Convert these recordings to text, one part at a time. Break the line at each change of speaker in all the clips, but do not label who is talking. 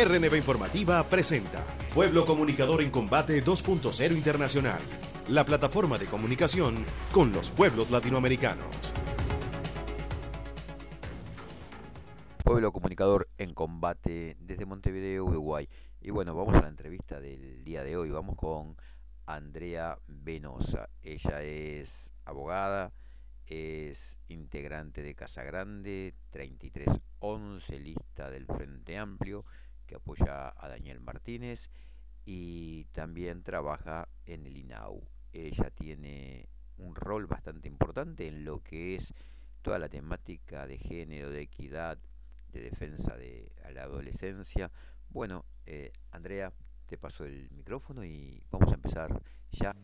RNB Informativa presenta Pueblo Comunicador en Combate 2.0 Internacional, la plataforma de comunicación con los pueblos latinoamericanos.
Pueblo Comunicador en Combate desde Montevideo, Uruguay. Y bueno, vamos a la entrevista del día de hoy. Vamos con Andrea Venosa. Ella es abogada, es integrante de Casa Grande 3311, lista del Frente Amplio, que apoya a Daniel Martínez, y también trabaja en el INAU. Ella tiene un rol bastante importante en lo que es toda la temática de género, de equidad, de defensa de a la adolescencia. Bueno, Andrea, te paso el micrófono y vamos a empezar ya.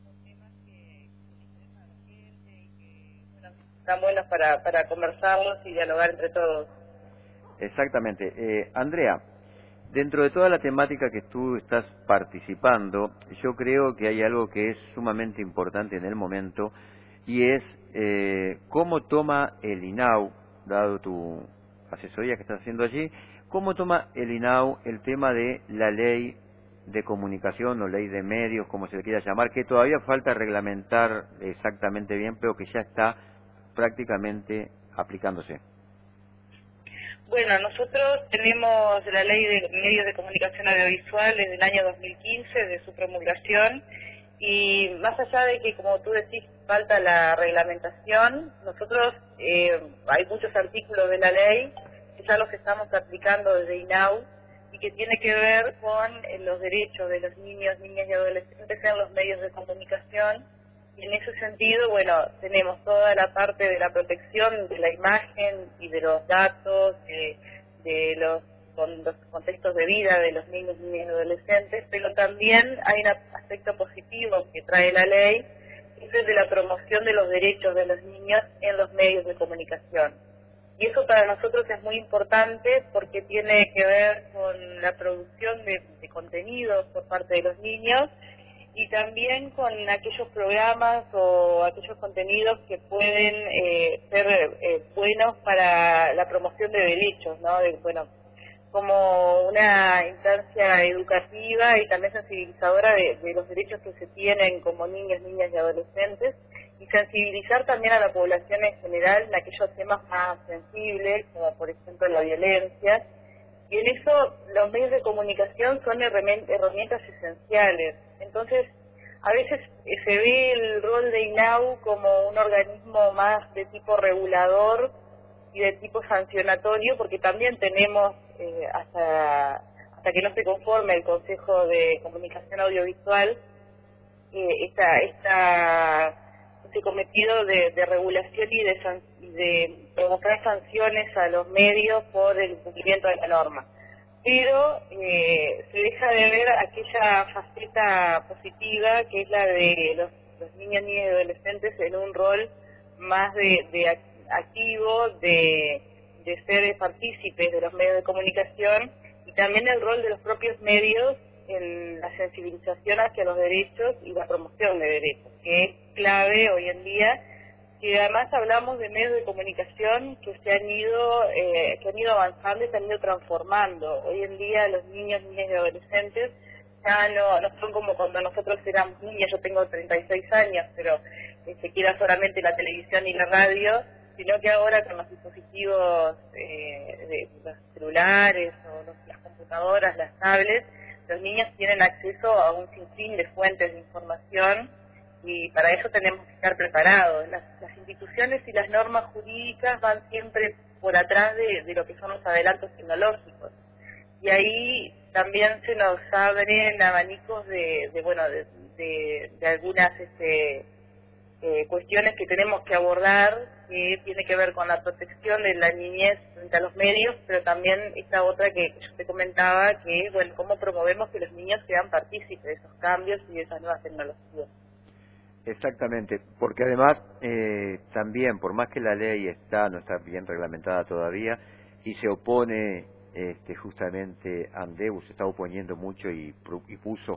Están buenos para conversarlos y dialogar entre todos.
Exactamente. Andrea, dentro de toda la temática que tú estás participando, yo creo que hay algo que es sumamente importante en el momento y es cómo toma el INAU, dado tu asesoría que estás haciendo allí, cómo toma el INAU el tema de la ley de comunicación o ley de medios, como se le quiera llamar, que todavía falta reglamentar exactamente bien, pero que ya está prácticamente aplicándose.
Bueno, nosotros tenemos la ley de medios de comunicación audiovisual desde el año 2015, de su promulgación, y más allá de que, como tú decís, falta la reglamentación, nosotros hay muchos artículos de la ley que ya los estamos aplicando desde INAU y que tiene que ver con los derechos de los niños, niñas y adolescentes en los medios de comunicación. Y en ese sentido, bueno, tenemos toda la parte de la protección de la imagen y de los datos, de los contextos de vida de los niños, niñas y adolescentes, pero también hay un aspecto positivo que trae la ley, que es el de la promoción de los derechos de los niños en los medios de comunicación. Y eso para nosotros es muy importante porque tiene que ver con la producción de contenidos por parte de los niños y también con aquellos programas o aquellos contenidos que pueden ser buenos para la promoción de derechos, ¿no? Bueno, como una instancia educativa y también sensibilizadora de los derechos que se tienen como niños, niñas y adolescentes, y sensibilizar también a la población en general en aquellos temas más sensibles, como por ejemplo la violencia. Y en eso los medios de comunicación son herramientas esenciales. Entonces, a veces se ve el rol de INAU como un organismo más de tipo regulador y de tipo sancionatorio, porque también tenemos, hasta que no se conforme el Consejo de Comunicación Audiovisual, este cometido de regulación y de provocar sanciones a los medios por el incumplimiento de la norma. Pero se deja de ver aquella faceta positiva que es la de los niños, niñas y adolescentes en un rol más de activo, de ser partícipes de los medios de comunicación, y también el rol de los propios medios en la sensibilización hacia los derechos y la promoción de derechos, que es clave hoy en día, que además hablamos de medios de comunicación que han ido avanzando y se han ido transformando. Hoy en día los niños, niñas y adolescentes ya no son como cuando nosotros éramos niños. Yo tengo 36 años, pero se queda solamente la televisión y la radio, sino que ahora con los dispositivos de los celulares o las computadoras, las tablets, los niños tienen acceso a un sinfín de fuentes de información, y para eso tenemos que estar preparados. Las instituciones y las normas jurídicas van siempre por atrás de lo que son los adelantos tecnológicos, y ahí también se nos abren abanicos de algunas cuestiones que tenemos que abordar, que tiene que ver con la protección de la niñez frente a los medios, pero también esta otra que yo te comentaba, que es, bueno, cómo promovemos que los niños sean partícipes de esos cambios y de esas nuevas tecnologías.
Exactamente, porque además también, por más que la ley no está bien reglamentada todavía, y se opone justamente Andeu, se está oponiendo mucho y puso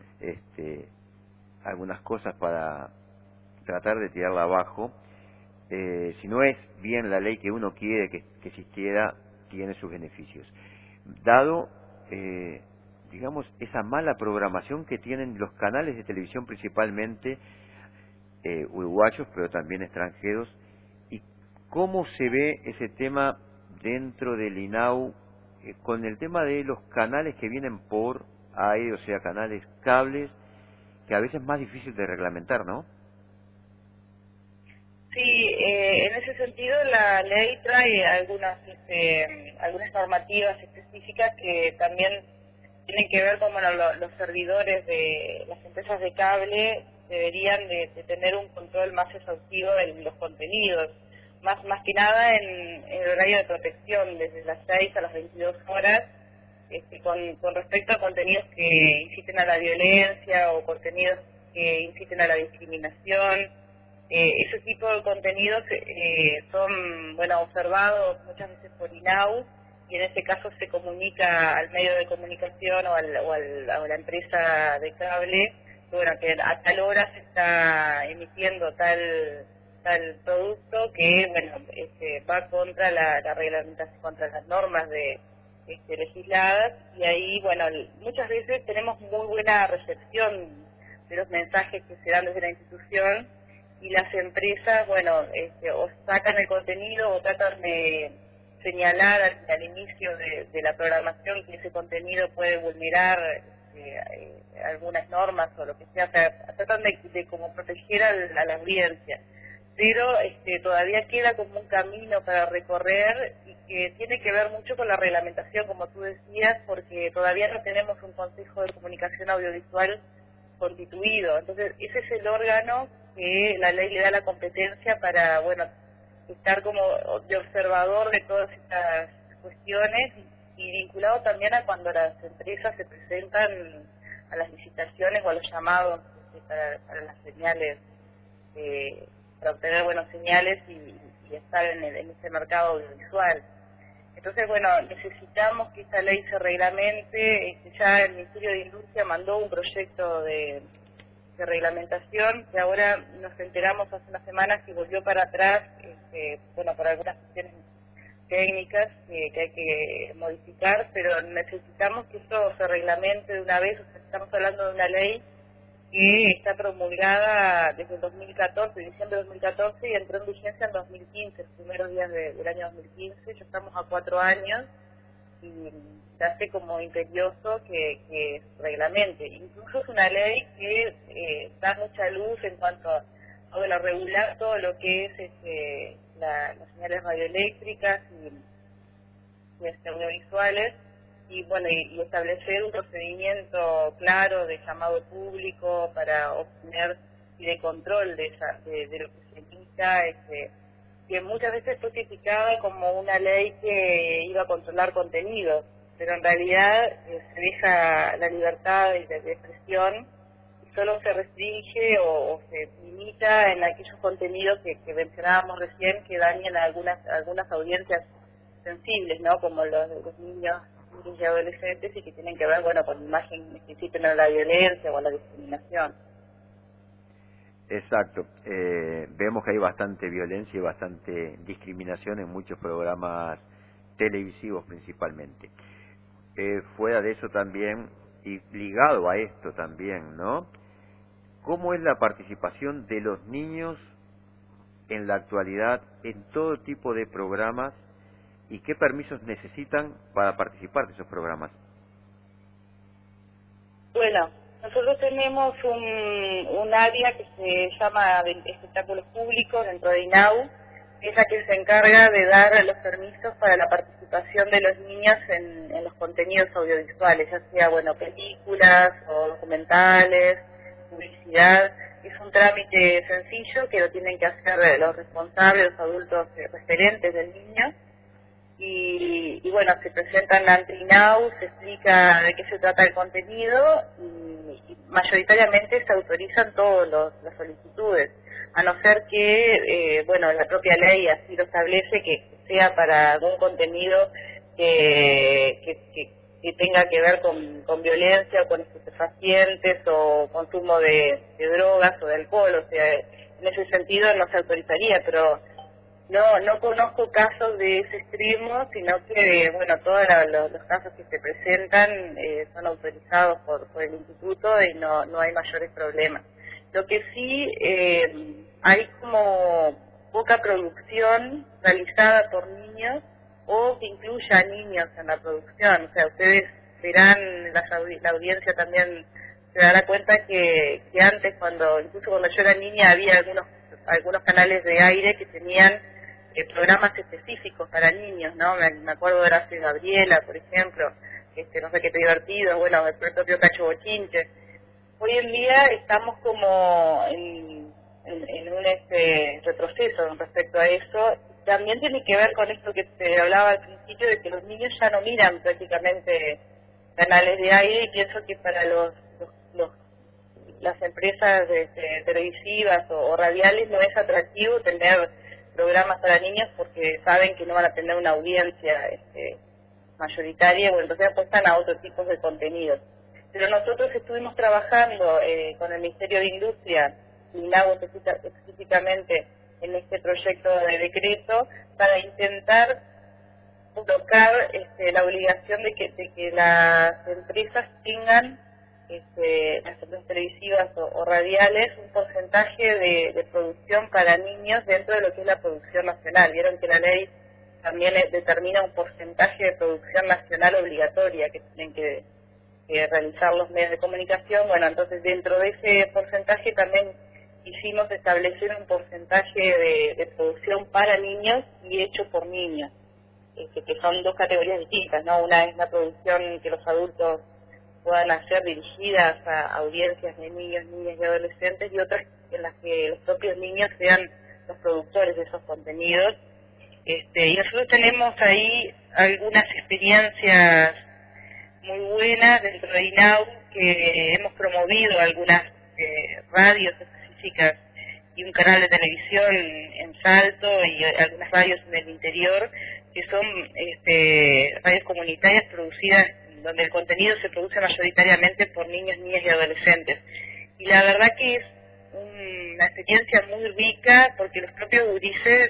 algunas cosas para tratar de tirarla abajo. Si no es bien la ley que uno quiere que existiera, tiene sus beneficios. Dado digamos, esa mala programación que tienen los canales de televisión principalmente uruguayos, pero también extranjeros, y cómo se ve ese tema dentro del INAU con el tema de los canales que vienen por aire, o sea, canales cables, que a veces es más difícil de reglamentar, ¿no?
Sí, en ese sentido la ley trae algunas normativas específicas que también tienen que ver con bueno, los servidores de las empresas de cable deberían de tener un control más exhaustivo de los contenidos, más que nada en el horario de protección, desde las 6 a las 22 horas, con respecto a contenidos que inciten a la violencia o contenidos que inciten a la discriminación. Ese tipo de contenidos son bueno observados muchas veces por INAU y en este caso se comunica al medio de comunicación o a la empresa de cable que, bueno, que a tal hora se está emitiendo tal producto que bueno va contra la reglamentación, contra las normas legisladas, y ahí bueno muchas veces tenemos muy buena recepción de los mensajes que se dan desde la institución, y las empresas, bueno, o sacan el contenido o tratan de señalar al inicio de la programación que ese contenido puede vulnerar algunas normas o lo que sea, o sea tratan de como proteger a la audiencia. Pero todavía queda como un camino para recorrer y que tiene que ver mucho con la reglamentación, como tú decías, porque todavía no tenemos un Consejo de Comunicación Audiovisual constituido. Entonces, ese es el órgano que la ley le da la competencia para, bueno, estar como de observador de todas estas cuestiones y vinculado también a cuando las empresas se presentan a las licitaciones o a los llamados para las señales, para obtener buenas señales y estar en ese mercado audiovisual. Entonces, bueno, necesitamos que esta ley se reglamente. Ya el Ministerio de Industria mandó un proyecto de reglamentación que ahora nos enteramos hace unas semanas que volvió para atrás, bueno, por algunas cuestiones técnicas que hay que modificar, pero necesitamos que esto se reglamente de una vez. O sea, estamos hablando de una ley que está promulgada desde el 2014, diciembre de 2014, y entró en vigencia en 2015, los primeros días del año 2015. Ya estamos a 4 años y se hace como imperioso que reglamente. Incluso es una ley que da mucha luz en cuanto a bueno, regular todo lo que es las señales radioeléctricas y audiovisuales, y bueno y establecer un procedimiento claro de llamado público para obtener y de control de lo que se emita, que muchas veces fue criticada como una ley que iba a controlar contenidos, pero en realidad se deja la libertad de expresión y solo se restringe o se limita en aquellos contenidos que mencionábamos recién, que dañan a algunas audiencias sensibles, ¿no? Como los niños y adolescentes, y que tienen que ver, bueno, con imágenes que inciten a la violencia o a la discriminación.
Exacto. Vemos que hay bastante violencia y bastante discriminación en muchos programas televisivos principalmente. Fuera de eso también, y ligado a esto también, ¿no? ¿Cómo es la participación de los niños en la actualidad en todo tipo de programas y qué permisos necesitan para participar de esos programas?
Bueno, nosotros tenemos un área que se llama de espectáculos públicos dentro de INAU, que es la que se encarga de dar los permisos para la participación de los niños en los contenidos audiovisuales, ya sea, bueno, películas o documentales, publicidad. Es un trámite sencillo que lo tienen que hacer los responsables, los adultos referentes del niño. Y bueno, se presentan ante INAU, se explica de qué se trata el contenido y mayoritariamente se autorizan todas las solicitudes, a no ser que, bueno, la propia ley así lo establece, que sea para algún contenido que tenga que ver con violencia o con estupefacientes o consumo de drogas o de alcohol. O sea, en ese sentido no se autorizaría, pero no conozco casos de ese extremo, sino que, bueno, todos los casos que se presentan son autorizados por el instituto y no hay mayores problemas. Lo que sí hay como poca producción realizada por niños o que incluya a niños en la producción. O sea, ustedes verán, la audiencia también se dará cuenta que antes, incluso cuando yo era niña, había algunos canales de aire que tenían programas específicos para niños, ¿no? Me acuerdo de Horacio y Gabriela, por ejemplo, no sé qué te divertido, bueno, el propio Cacho Bochinche. Hoy en día estamos como en un retroceso respecto a eso. También tiene que ver con esto que te hablaba al principio, de que los niños ya no miran prácticamente canales de aire, y pienso que para las empresas televisivas o radiales no es atractivo tener programas para niños porque saben que no van a tener una audiencia mayoritaria, bueno, entonces apuestan a otros tipos de contenidos. Pero nosotros estuvimos trabajando con el Ministerio de Industria, y hago específicamente en este proyecto de decreto, para intentar tocar la obligación de que las empresas tengan, las empresas televisivas o radiales, un porcentaje de producción para niños dentro de lo que es la producción nacional. Vieron que la ley también determina un porcentaje de producción nacional obligatoria que tienen que realizar los medios de comunicación. Bueno, entonces dentro de ese porcentaje también hicimos establecer un porcentaje de producción para niños y hecho por niños, que son dos categorías distintas, ¿no? Una es la producción que los adultos puedan hacer dirigidas a audiencias de niños, niñas y adolescentes, y otras en las que los propios niños sean los productores de esos contenidos. Y nosotros tenemos ahí algunas experiencias muy buenas dentro de INAU, que hemos promovido algunas radios específicas y un canal de televisión en Salto y algunas radios en el interior, que son radios comunitarias producidas, donde el contenido se produce mayoritariamente por niños, niñas y adolescentes. Y la verdad que es una experiencia muy rica, porque los propios gurises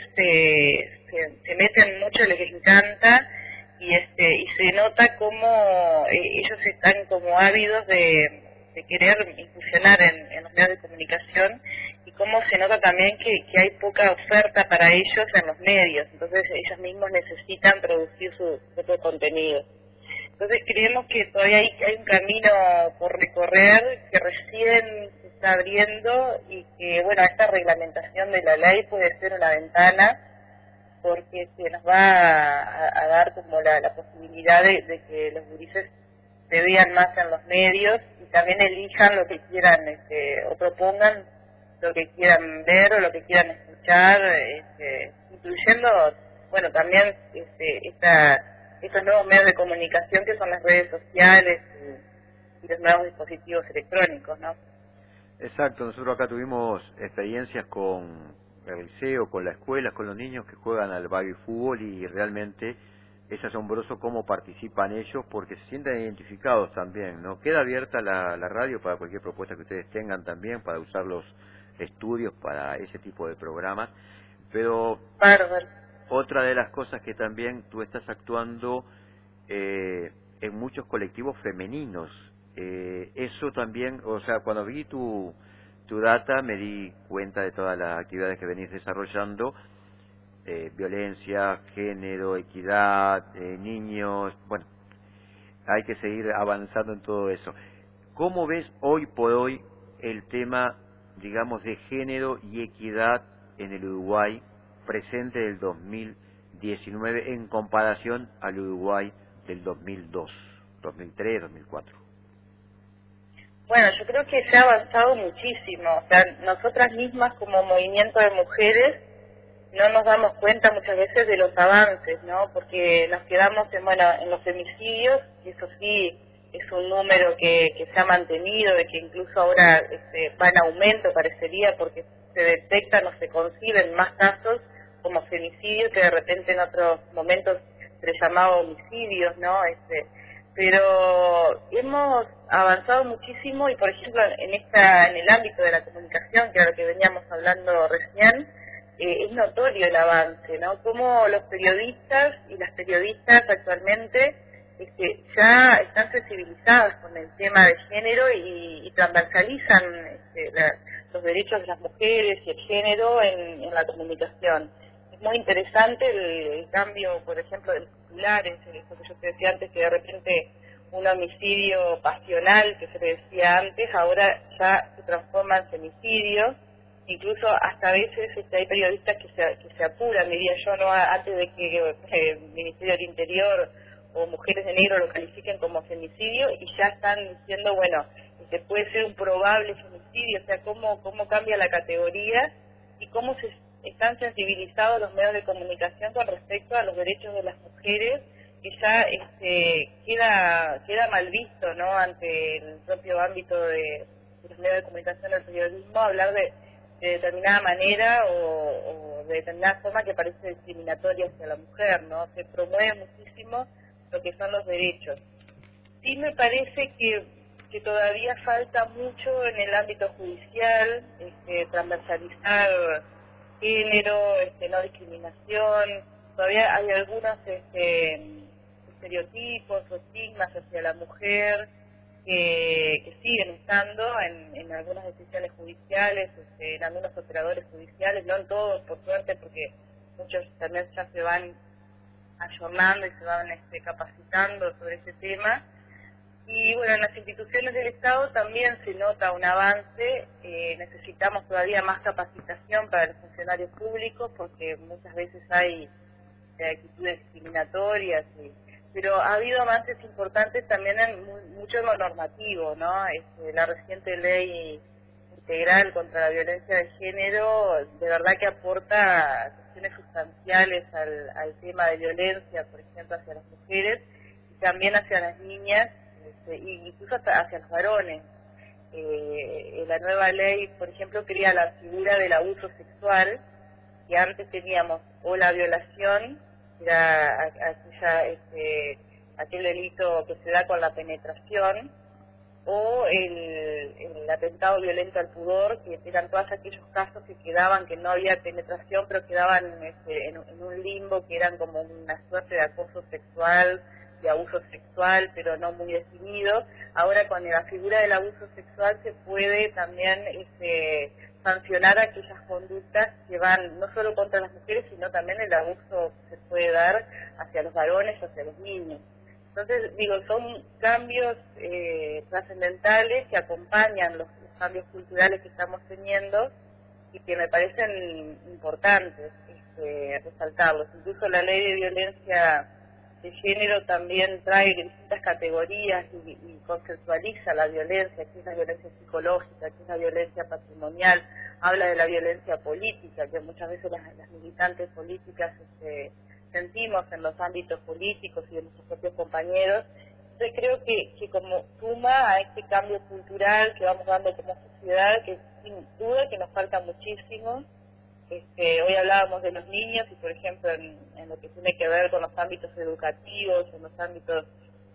se meten mucho, les encanta, y se nota como ellos están como ávidos de querer incursionar en los medios de comunicación, y cómo se nota también que hay poca oferta para ellos en los medios, entonces ellos mismos necesitan producir su propio contenido. Entonces creemos que todavía hay un camino por recorrer, que recién se está abriendo, y que, bueno, esta reglamentación de la ley puede ser una ventana, porque se nos va a dar como la posibilidad de que los gurises se vean más en los medios y también elijan lo que quieran, o propongan lo que quieran ver o lo que quieran escuchar, incluyendo, bueno, también estos nuevos medios de comunicación que son las redes sociales y los nuevos dispositivos electrónicos, ¿no?
Exacto, nosotros acá tuvimos experiencias con el liceo, con la escuela, con los niños que juegan al baby fútbol, y realmente es asombroso cómo participan ellos, porque se sienten identificados también, ¿no? Queda abierta la radio para cualquier propuesta que ustedes tengan también, para usar los estudios para ese tipo de programas, pero
Bárbaro.
Otra de las cosas que también tú estás actuando en muchos colectivos femeninos, eso también, o sea, cuando vi tu data me di cuenta de todas las actividades que venís desarrollando, violencia, género, equidad, niños, bueno, hay que seguir avanzando en todo eso. ¿Cómo ves hoy por hoy el tema, digamos, de género y equidad en el Uruguay presente del 2019 en comparación al Uruguay del 2002, 2003, 2004?
Bueno, yo creo que se ha avanzado muchísimo. O sea, nosotras mismas como movimiento de mujeres no nos damos cuenta muchas veces de los avances, ¿no? Porque nos quedamos en los femicidios, y eso sí es un número que se ha mantenido, de que incluso ahora va en aumento, parecería, porque se detectan o se conciben más casos como femicidios que de repente en otros momentos se les llamaba homicidios, ¿no? Pero hemos avanzado muchísimo, y por ejemplo en el ámbito de la comunicación, que era lo que veníamos hablando recién, es notorio el avance, ¿no? Cómo los periodistas y las periodistas actualmente ya están sensibilizadas con el tema de género y transversalizan los derechos de las mujeres y el género en la comunicación. Es muy interesante el cambio, por ejemplo, de los titulares, eso que yo te decía antes, que de repente un homicidio pasional, que se le decía antes, ahora ya se transforma en femicidio. Incluso hasta a veces hay periodistas que se apuran, diría yo, no antes de que el Ministerio del Interior o Mujeres de Negro lo califiquen como femicidio, y ya están diciendo, bueno, puede ser un probable femicidio, o sea, cómo cambia la categoría y cómo se están sensibilizados los medios de comunicación con respecto a los derechos de las mujeres, que ya queda mal visto, ¿no?, ante el propio ámbito de los medios de comunicación del periodismo, hablar de determinada manera o de determinada forma que parece discriminatoria hacia la mujer, ¿no? Se promueve muchísimo lo que son los derechos. Sí me parece que todavía falta mucho en el ámbito judicial, transversalizar género, no discriminación. Todavía hay algunos estereotipos o estigmas hacia la mujer que siguen estando en algunas decisiones judiciales, en algunos operadores judiciales, no en todos, por suerte, porque muchos también ya se van ayornando y se van capacitando sobre ese tema. Y bueno, en las instituciones del Estado también se nota un avance. Necesitamos todavía más capacitación para los funcionarios públicos, porque muchas veces hay actitudes discriminatorias, pero ha habido avances importantes también mucho en lo normativo, ¿no? La reciente ley integral contra la violencia de género de verdad que aporta cuestiones sustanciales al tema de violencia, por ejemplo, hacia las mujeres y también hacia las niñas, y incluso hasta hacia los varones. La nueva ley, por ejemplo, crea la figura del abuso sexual, que antes teníamos o la violación, que era aquel delito que se da con la penetración, o el atentado violento al pudor, que eran todos aquellos casos que quedaban, que no había penetración, pero quedaban en un limbo, que eran como una suerte de acoso sexual, de abuso sexual, pero no muy definido. Ahora con la figura del abuso sexual se puede también sancionar aquellas conductas que van no solo contra las mujeres, sino también el abuso se puede dar hacia los varones, hacia los niños. Entonces, digo, son cambios trascendentales que acompañan los cambios culturales que estamos teniendo y que me parecen importantes resaltarlos. Incluso la ley de violencia de género también trae distintas categorías y conceptualiza la violencia, que es la violencia psicológica, que es la violencia patrimonial, habla de la violencia política, que muchas veces las militantes políticas sentimos en los ámbitos políticos y de nuestros propios compañeros. Entonces creo que como suma a este cambio cultural que vamos dando como sociedad, que sin duda que nos falta muchísimo. Hoy hablábamos de los niños y, por ejemplo, en lo que tiene que ver con los ámbitos educativos, en los ámbitos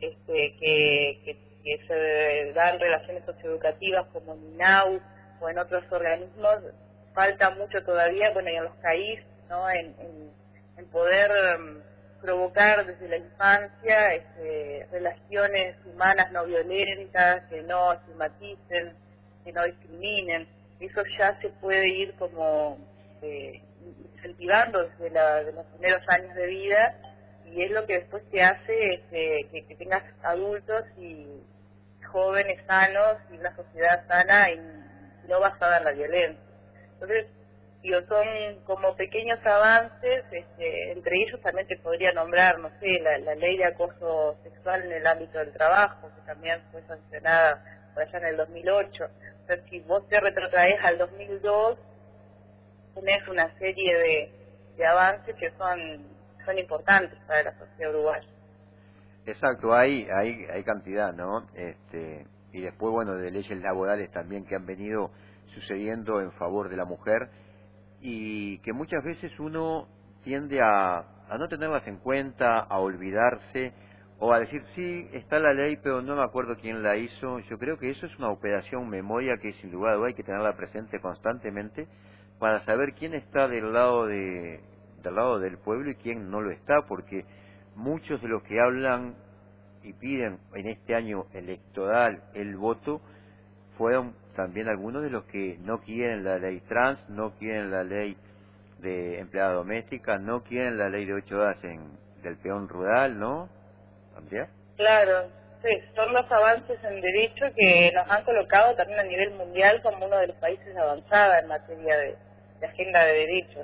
que se dan relaciones socioeducativas como en INAU o en otros organismos, falta mucho todavía, bueno, y en los CAIS, ¿no?, en poder provocar desde la infancia relaciones humanas no violentas, que no estigmaticen, que no discriminen. Eso ya se puede ir como incentivando desde los primeros años de vida, y es lo que después te hace que tengas adultos y jóvenes sanos y una sociedad sana y no basada en la violencia. Entonces, son como pequeños avances, entre ellos también te podría nombrar, no sé, la ley de acoso sexual en el ámbito del trabajo, que también fue sancionada por allá en el 2008. O sea, si vos te retrotraes al 2002, tenés una serie de avances que son importantes para la sociedad uruguaya.
Exacto, hay cantidad, ¿no? Y después, bueno, de leyes laborales también que han venido sucediendo en favor de la mujer, y que muchas veces uno tiende a no tenerlas en cuenta, a olvidarse, o a decir, sí, está la ley, pero no me acuerdo quién la hizo. Yo creo que eso es una operación memoria que sin lugar a dudas hay que tenerla presente constantemente, para saber quién está del lado del pueblo y quién no lo está, porque muchos de los que hablan y piden en este año electoral el voto fueron también algunos de los que no quieren la ley trans, no quieren la ley de empleada doméstica, no quieren la ley de 8 horas del peón rural, ¿no, Andrea?
Claro, sí, son los avances en derecho que nos han colocado también a nivel mundial como uno de los países de avanzada en materia de agenda de derechos.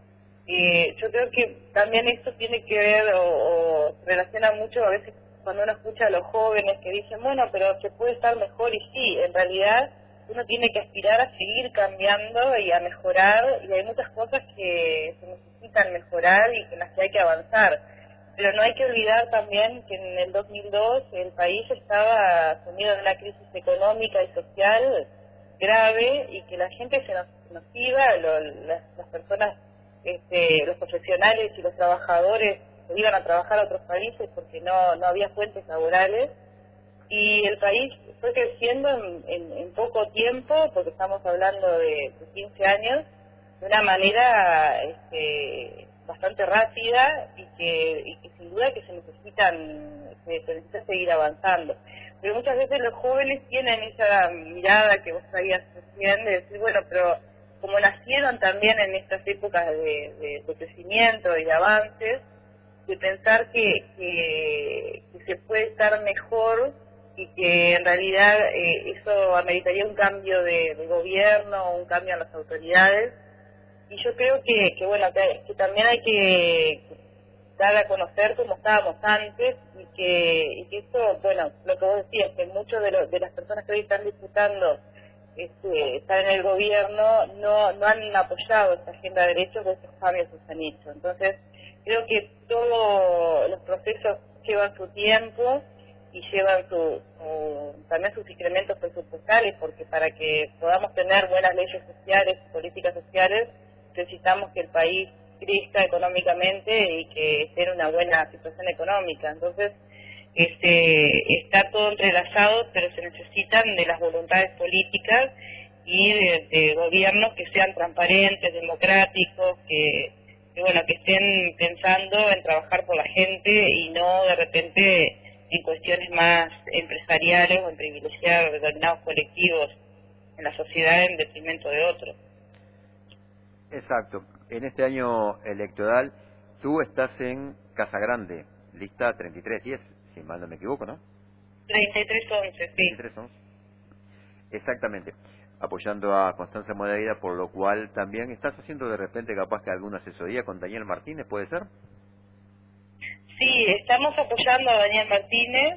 Y yo creo que también esto tiene que ver o relaciona mucho a veces cuando uno escucha a los jóvenes que dicen, bueno, pero se puede estar mejor, y sí, en realidad uno tiene que aspirar a seguir cambiando y a mejorar, y hay muchas cosas que se necesitan mejorar y en las que hay que avanzar. Pero no hay que olvidar también que en el 2002 el país estaba sumido en una crisis económica y social grave y que la gente se nos iba, las personas, los profesionales y los trabajadores se iban a trabajar a otros países porque no había fuentes laborales, y el país fue creciendo en poco tiempo, porque estamos hablando de 15 años, de una manera bastante rápida y que sin duda que se necesita seguir avanzando. Pero muchas veces los jóvenes tienen esa mirada que vos traías recién de decir, bueno, pero como nacieron también en estas épocas de crecimiento y de avances, de pensar que se puede estar mejor y que en realidad eso ameritaría un cambio de gobierno, un cambio en las autoridades. Y yo creo que también hay que dar a conocer cómo estábamos antes y que esto, bueno, lo que vos decías, que muchos de las personas que hoy están disputando estar en el gobierno no han apoyado esta agenda de derechos, de estos cambios que se han hecho. Entonces, creo que todos los procesos llevan su tiempo y llevan también sus incrementos presupuestales, porque para que podamos tener buenas leyes sociales y políticas sociales, necesitamos que el país crezca económicamente y que esté en una buena situación económica. Entonces, está todo entrelazado, pero se necesitan de las voluntades políticas y de gobiernos que sean transparentes, democráticos, que estén pensando en trabajar por la gente y no de repente en cuestiones más empresariales o en privilegiar determinados colectivos en la sociedad en detrimento de otros.
Exacto. En este año electoral, tú estás en Casa Grande, lista 3310, si mal no me equivoco, ¿no?
3311, sí.
3311. Exactamente. Apoyando a Constanza Moreira, por lo cual también estás haciendo de repente capaz que alguna asesoría con Daniel Martínez, ¿puede ser?
Sí, estamos apoyando a Daniel Martínez,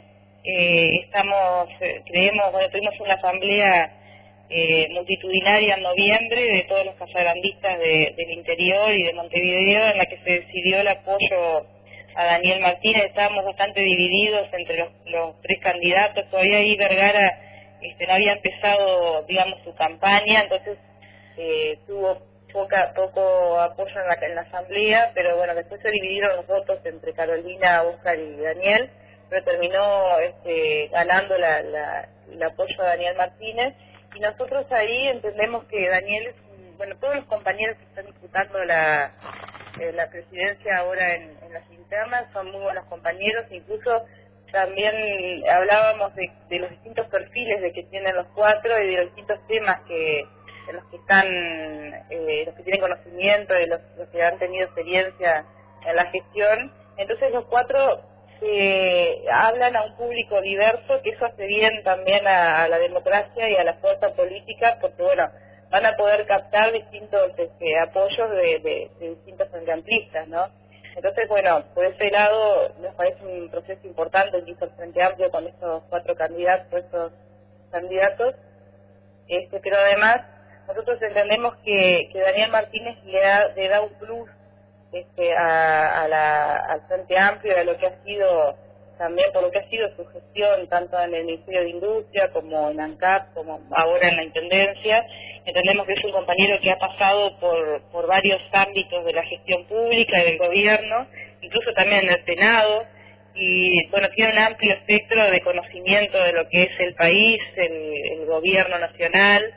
tuvimos una asamblea multitudinaria en noviembre de todos los casagrandistas del interior y de Montevideo, en la que se decidió el apoyo a Daniel Martínez. Estábamos bastante divididos entre los tres candidatos, todavía ahí Vergara no había empezado, digamos, su campaña, entonces tuvo poco apoyo en la asamblea, pero bueno, después se dividieron los votos entre Carolina, Óscar y Daniel, pero terminó ganando el apoyo a Daniel Martínez, y nosotros ahí entendemos que Daniel todos los compañeros que están disputando la presidencia ahora en las internas son muy buenos compañeros, incluso también hablábamos de los distintos perfiles de que tienen los cuatro y de los distintos temas en los que están, los que tienen conocimiento, de los que han tenido experiencia en la gestión. Entonces los cuatro hablan a un público diverso, que eso hace bien también a la democracia y a la fuerza política, porque van a poder captar distintos apoyos de distintos frente amplistas, ¿no? Entonces, por ese lado nos parece un proceso importante el que hizo el Frente Amplio con estos cuatro candidatos, pero además nosotros entendemos que Daniel Martínez le da un plus al Frente Amplio, a lo que ha sido también, por lo que ha sido su gestión tanto en el Ministerio de Industria como en ANCAP, como ahora en la Intendencia. Entendemos que es un compañero que ha pasado por varios ámbitos de la gestión pública y del gobierno, incluso también en el Senado, y tiene un amplio espectro de conocimiento de lo que es el país, el gobierno nacional,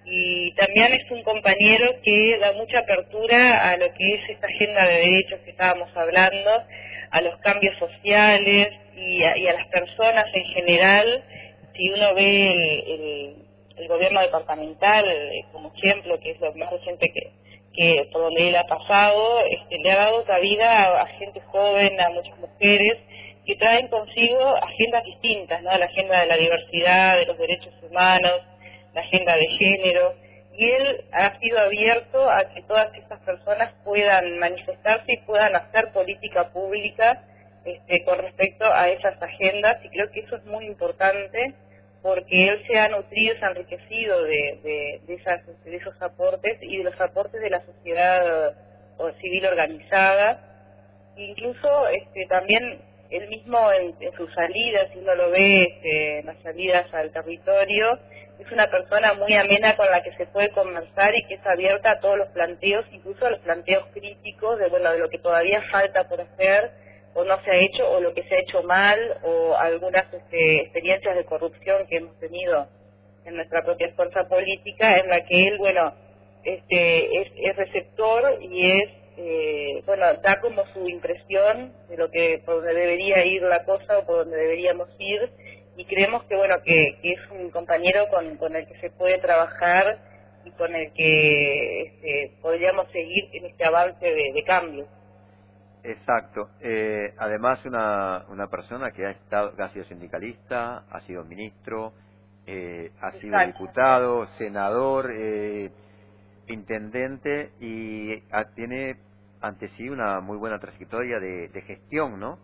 y también es un compañero que da mucha apertura a lo que es esta agenda de derechos que estábamos hablando, a los cambios sociales y a las personas en general. Si uno ve el gobierno departamental como ejemplo, que es lo más reciente que por donde él ha pasado, le ha dado cabida a gente joven, a muchas mujeres, que traen consigo agendas distintas, ¿no? La agenda de la diversidad, de los derechos humanos, la agenda de género, y él ha sido abierto a que todas estas personas puedan manifestarse y puedan hacer política pública con respecto a esas agendas, y creo que eso es muy importante, porque él se ha nutrido, se ha enriquecido de esos aportes y de los aportes de la sociedad civil organizada. Incluso también él mismo en sus salidas, si uno lo ve en las salidas al territorio, es una persona muy amena con la que se puede conversar y que es abierta a todos los planteos, incluso a los planteos críticos de lo que todavía falta por hacer, o no se ha hecho, o lo que se ha hecho mal, o algunas experiencias de corrupción que hemos tenido en nuestra propia fuerza política, en la que él, es receptor y da como su impresión de por donde debería ir la cosa o por donde deberíamos ir, y creemos que es un compañero con el que se puede trabajar y con el que podríamos seguir en este avance de cambio.
Exacto. Además, una persona que ha sido sindicalista, ha sido ministro, ha sido diputado, senador, intendente, y tiene ante sí una muy buena trayectoria de gestión, ¿no?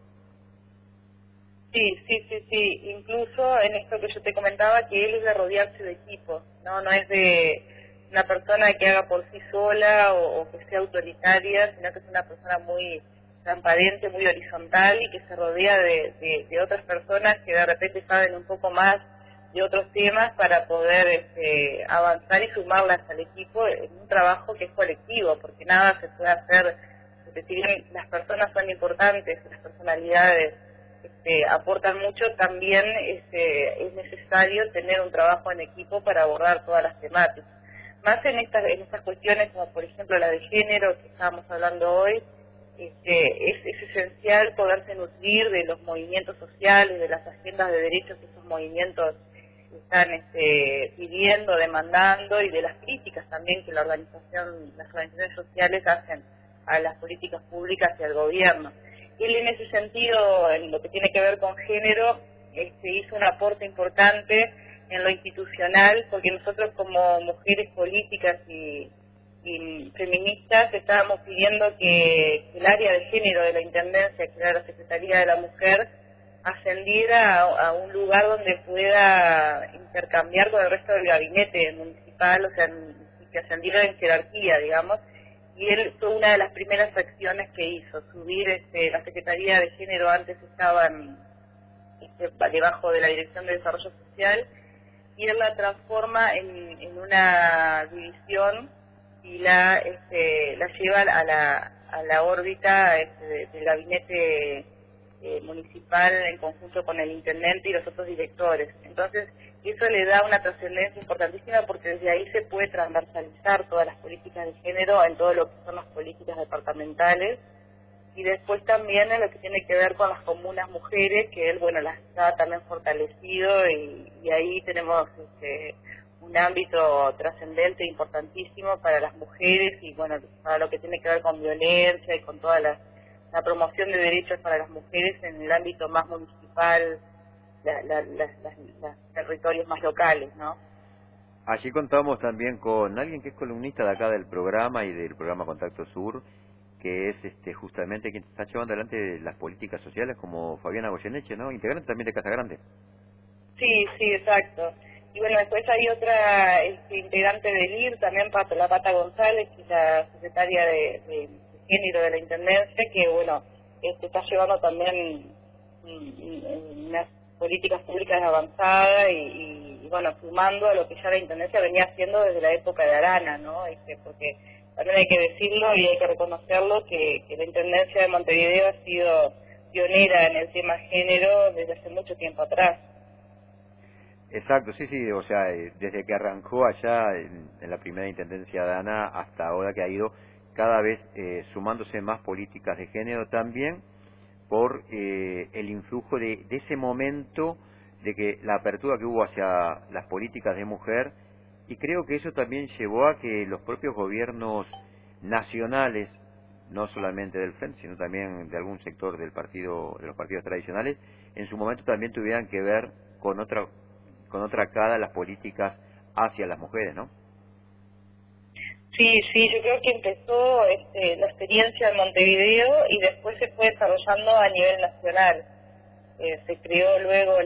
Sí. Incluso en esto que yo te comentaba, que él es de rodearse de equipos, no es de una persona que haga por sí sola o que sea autoritaria, sino que es una persona muy transparente, muy horizontal, y que se rodea de otras personas que de repente saben un poco más de otros temas para poder avanzar y sumarlas al equipo en un trabajo que es colectivo, porque nada se puede hacer, porque si bien las personas son importantes, las personalidades aportan mucho, también es necesario tener un trabajo en equipo para abordar todas las temáticas. Más en estas cuestiones, como por ejemplo la de género que estábamos hablando hoy, es esencial poderse nutrir de los movimientos sociales, de las agendas de derechos que esos movimientos están pidiendo, demandando, y de las críticas también que las organizaciones sociales hacen a las políticas públicas y al gobierno. Él en ese sentido, en lo que tiene que ver con género, hizo un aporte importante en lo institucional, porque nosotros como mujeres políticas y feministas estábamos pidiendo que el área de género de la Intendencia, que era la Secretaría de la Mujer, ascendiera a un lugar donde pueda intercambiar con el resto del gabinete municipal, o sea, que ascendiera en jerarquía, digamos, y él fue una de las primeras acciones que hizo, subir la Secretaría de Género. Antes estaban debajo de la Dirección de Desarrollo Social, y él la transforma en una división y la lleva a la órbita del gabinete municipal en conjunto con el intendente y los otros directores. Entonces, eso le da una trascendencia importantísima, porque desde ahí se puede transversalizar todas las políticas de género en todo lo que son las políticas departamentales, y después también en lo que tiene que ver con las comunas mujeres, que él, las está también fortalecido, y ahí tenemos un ámbito trascendente importantísimo para las mujeres, y para lo que tiene que ver con violencia y con toda la promoción de derechos para las mujeres en el ámbito más municipal, los territorios más locales, ¿no?
Allí contamos también con alguien que es columnista de acá del programa y del programa Contacto Sur, que es justamente quien está llevando adelante las políticas sociales, como Fabiana Goyeneche, ¿no? Integrante también de Casa Grande.
Sí, exacto. Y después hay otra integrante del IR, también la Pata González, que es la secretaria de género de la Intendencia, que está llevando también unas políticas públicas avanzadas y sumando a lo que ya la Intendencia venía haciendo desde la época de Arana, ¿no? Porque también hay que decirlo y hay que reconocerlo, que la Intendencia de Montevideo ha sido pionera en el tema género desde hace mucho tiempo atrás.
Exacto, sí, sí, o sea, desde que arrancó allá en la primera intendencia de Ana hasta ahora que ha ido cada vez sumándose más políticas de género también por el influjo de ese momento de que la apertura que hubo hacia las políticas de mujer, y creo que eso también llevó a que los propios gobiernos nacionales, no solamente del Frente, sino también de algún sector del partido, de los partidos tradicionales, en su momento también tuvieran que ver con otra cara las políticas hacia las mujeres, ¿no?
Sí, sí, yo creo que empezó la experiencia en Montevideo y después se fue desarrollando a nivel nacional. Se creó luego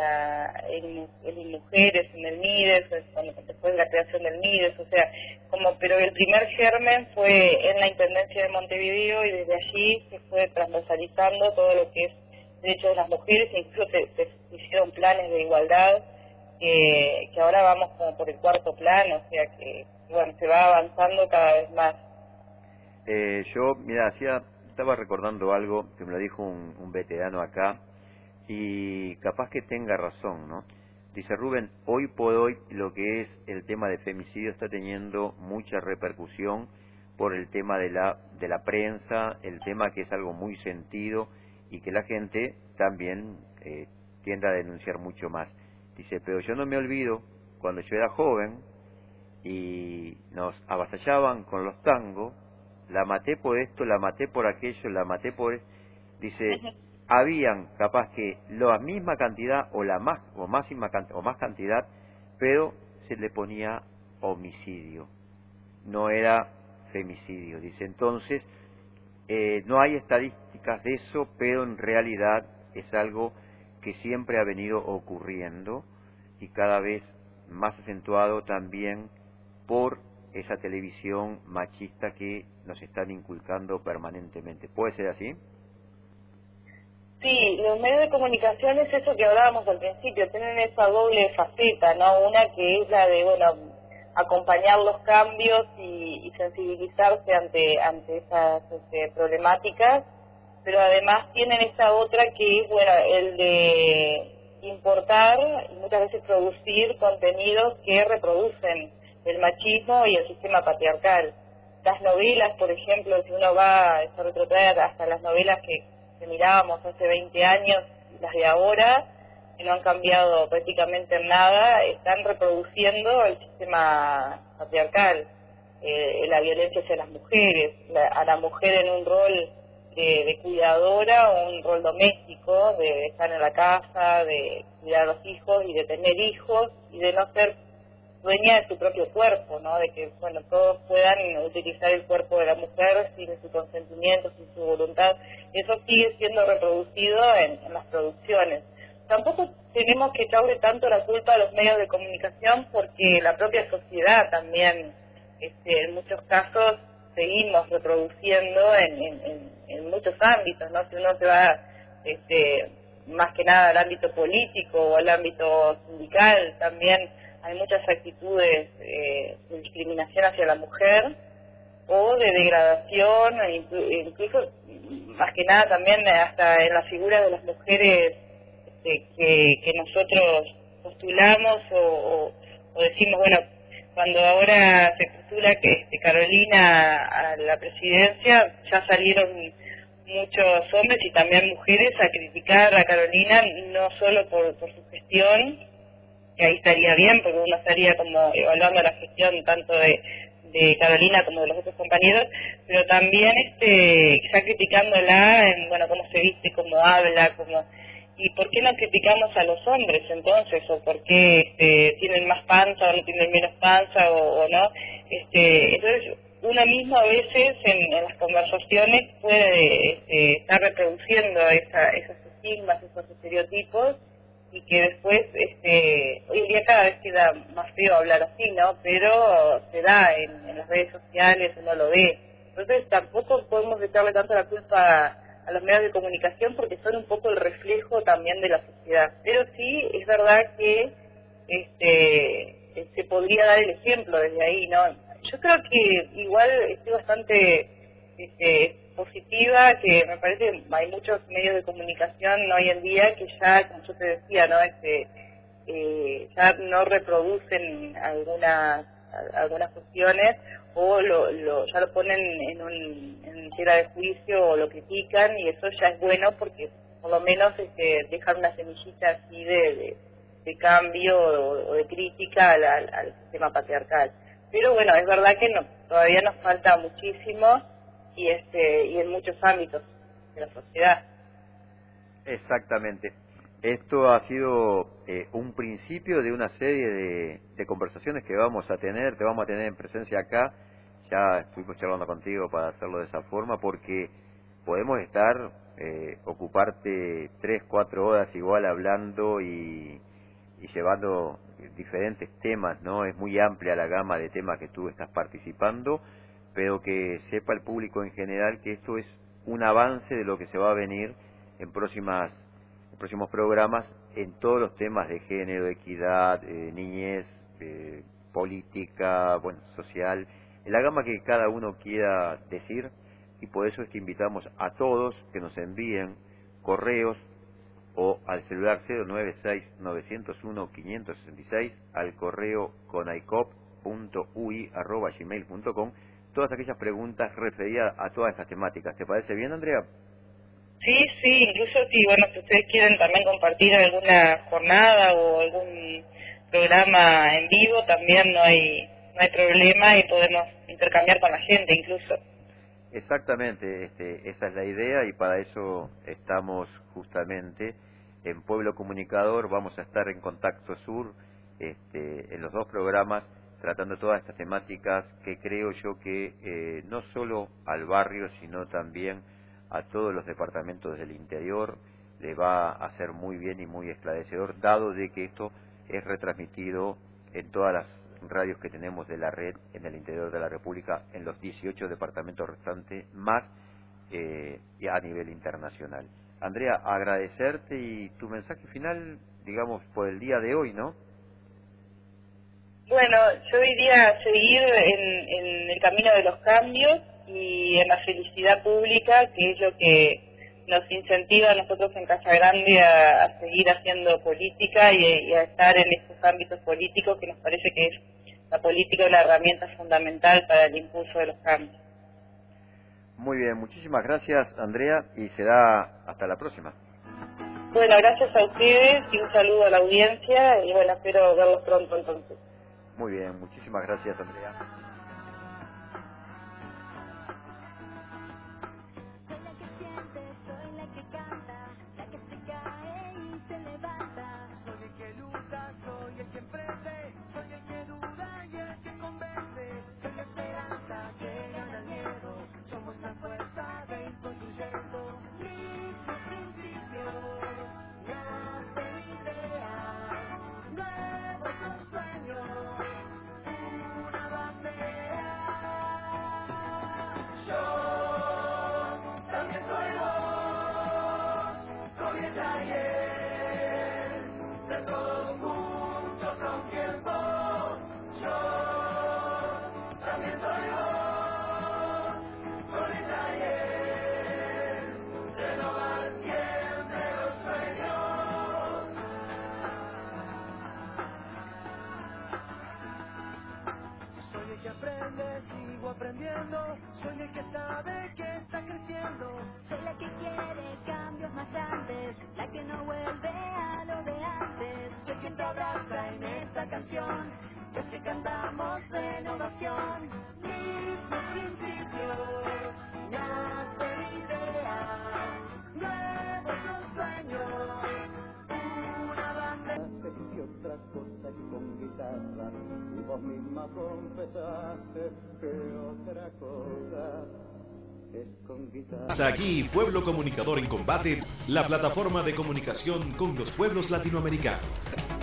el Mujeres en el MIDES, después de la creación del MIDES, o sea, pero el primer germen fue en la Intendencia de Montevideo y desde allí se fue transversalizando todo lo que es derechos de las mujeres, e incluso se hicieron planes de igualdad, que ahora vamos como por el cuarto plano, o sea que, bueno, se va avanzando cada vez más.
Yo, mira, estaba recordando algo que me lo dijo un veterano acá, y capaz que tenga razón, ¿no? Dice Rubén, hoy por hoy lo que es el tema de femicidio está teniendo mucha repercusión por el tema de la prensa, el tema que es algo muy sentido y que la gente también tiende a denunciar mucho más. Dice, pero yo no me olvido cuando yo era joven y nos avasallaban con los tangos, la maté por esto, la maté por aquello, la maté por... Dice, habían capaz que la misma cantidad o más cantidad, pero se le ponía homicidio, no era femicidio. Dice, entonces, no hay estadísticas de eso, pero en realidad es algo que siempre ha venido ocurriendo y cada vez más acentuado también por esa televisión machista que nos están inculcando permanentemente. ¿Puede ser así?
Sí, los medios de comunicación es eso que hablábamos al principio, tienen esa doble faceta, ¿no? Una que es la de, bueno, acompañar los cambios y sensibilizarse ante esas problemáticas, pero además tienen esa otra que es, bueno, el de importar y muchas veces producir contenidos que reproducen el machismo y el sistema patriarcal. Las novelas, por ejemplo, si uno se retrotrae hasta las novelas que mirábamos hace 20 años, las de ahora, que no han cambiado prácticamente en nada, están reproduciendo el sistema patriarcal, la violencia hacia las mujeres, a la mujer en un rol de cuidadora o un rol doméstico, de estar en la casa, de cuidar a los hijos y de tener hijos y de no ser dueña de su propio cuerpo, ¿no? De que, bueno, todos puedan utilizar el cuerpo de la mujer sin su consentimiento, sin su voluntad. Eso sigue siendo reproducido en las producciones. Tampoco tenemos que echarle tanto la culpa a los medios de comunicación porque la propia sociedad también, en muchos casos, seguimos reproduciendo en muchos ámbitos, ¿no? Si uno se va, más que nada al ámbito político o al ámbito sindical, también hay muchas actitudes de discriminación hacia la mujer o de degradación, incluso más que nada también hasta en la figura de las mujeres que nosotros postulamos o decimos, bueno, cuando ahora se postula que Carolina a la presidencia, ya salieron muchos hombres y también mujeres a criticar a Carolina, no solo por su gestión, que ahí estaría bien, porque uno estaría como evaluando la gestión tanto de Carolina como de los otros compañeros, pero también ya criticándola en, bueno, cómo se viste, cómo habla, ¿y por qué no criticamos a los hombres entonces? ¿O por qué tienen más panza o no tienen menos panza o no? Entonces, uno mismo a veces en las conversaciones puede estar reproduciendo esos estigmas, esos estereotipos, y que después, hoy en día cada vez queda más feo hablar así, ¿no? Pero se da en las redes sociales, uno lo ve. Entonces tampoco podemos echarle tanto la culpa a los medios de comunicación porque son un poco el reflejo también de la sociedad. Pero sí, es verdad que se podría dar el ejemplo desde ahí, ¿no? Yo creo que igual estoy bastante positiva, que me parece hay muchos medios de comunicación hoy en día que ya, como yo te decía, ¿no? ya no reproducen algunas cuestiones o ya lo ponen en tela de juicio o lo critican, y eso ya es bueno porque por lo menos dejar una semillita así de cambio o de crítica al sistema patriarcal. Pero bueno, es verdad que todavía nos falta muchísimo y en muchos ámbitos de la sociedad.
Exactamente. Esto ha sido un principio de una serie de conversaciones que vamos a tener, te vamos a tener en presencia acá. Ya estuvimos charlando contigo para hacerlo de esa forma, porque podemos estar, ocuparte 3, 4 horas igual hablando y llevando diferentes temas, ¿no? Es muy amplia la gama de temas que tú estás participando, pero que sepa el público en general que esto es un avance de lo que se va a venir en próximos programas en todos los temas de género, equidad, niñez, política, bueno, social, en la gama que cada uno quiera decir, y por eso es que invitamos a todos que nos envíen correos o al celular 096-901-566, al correo conaicop.ui@gmail.com, todas aquellas preguntas referidas a todas estas temáticas. ¿Te parece bien, Andrea?
Sí, incluso si ustedes quieren también compartir alguna jornada o algún programa en vivo, también no hay problema y podemos intercambiar con la gente incluso.
Exactamente, esa es la idea, y para eso estamos justamente en Pueblo Comunicador. Vamos a estar en Contacto Sur, en los 2 programas, tratando todas estas temáticas que creo yo que no solo al barrio, sino también a todos los departamentos del interior le va a hacer muy bien y muy esclarecedor, dado de que esto es retransmitido en todas las radios que tenemos de la red en el interior de la República, en los 18 departamentos restantes, más a nivel internacional. Andrea, agradecerte, y tu mensaje final, digamos, por el día de hoy, ¿no?
Bueno, yo diría seguir en el camino de los cambios y en la felicidad pública, que es lo que nos incentiva a nosotros en Casa Grande a seguir haciendo política y a estar en estos ámbitos políticos, que nos parece que es la política una herramienta fundamental para el impulso de los cambios.
Muy bien, muchísimas gracias, Andrea, y será hasta la próxima.
Bueno, gracias a ustedes y un saludo a la audiencia, y bueno, espero verlos pronto entonces.
Muy bien, muchísimas gracias, Andrea.
Que aprende, sigo aprendiendo, soy el que sabe que está creciendo,
soy la que quiere cambios más grandes, la que no vuelve a lo de antes, soy quien te abraza en esta canción, los que cantamos renovación, mismos principios, nacen ideas, nuevos son sueños, una bandera.
Y otra cosa que con guitarra, y vos misma confesaste que otra cosa es con guitarra.
Hasta aquí Pueblo Comunicador en Combate, la plataforma de comunicación con los pueblos latinoamericanos.